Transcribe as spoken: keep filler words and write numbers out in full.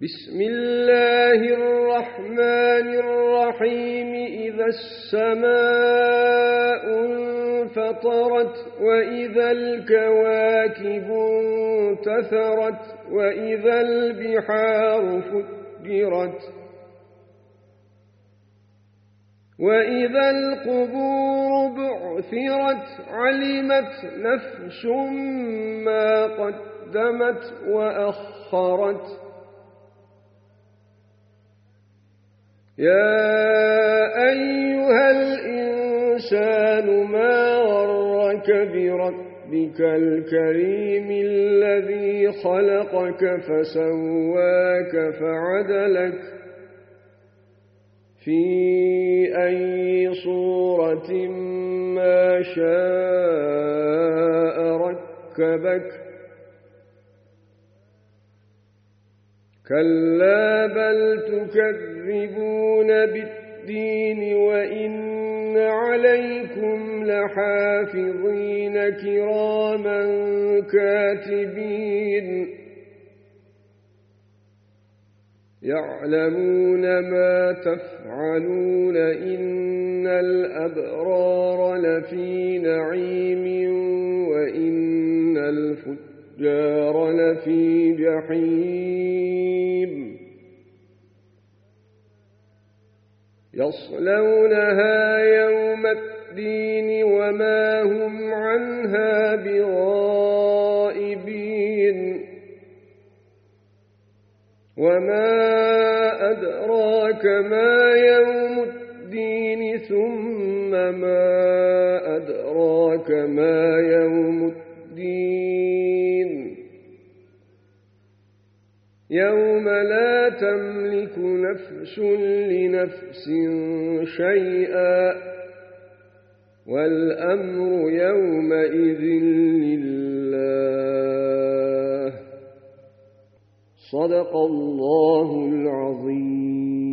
بسم الله الرحمن الرحيم إذا السماء انفطرت وإذا الكواكب انتثرت وإذا البحار فجرت وإذا القبور بعثرت علمت نفس ما قدمت وأخرت يا أيها الإنسان ما غرك بربك الكريم الذي خلقك فسواك فعدلك في أي صورة ما شاء ركبك كلا بل تكذبون بالدين وإن عليكم لحافظين كراما كاتبين يعلمون ما تفعلون إن الأبرار لفي نعيم وإن الفجار لفي جحيم يصلونها يوم الدين وما هم عنها بغائبين وما أدراك ما يوم الدين ثم ما أدراك ما يوم الدين يوم لا تملك نفس لنفس شيئا والأمر يومئذ لله صدق الله العظيم.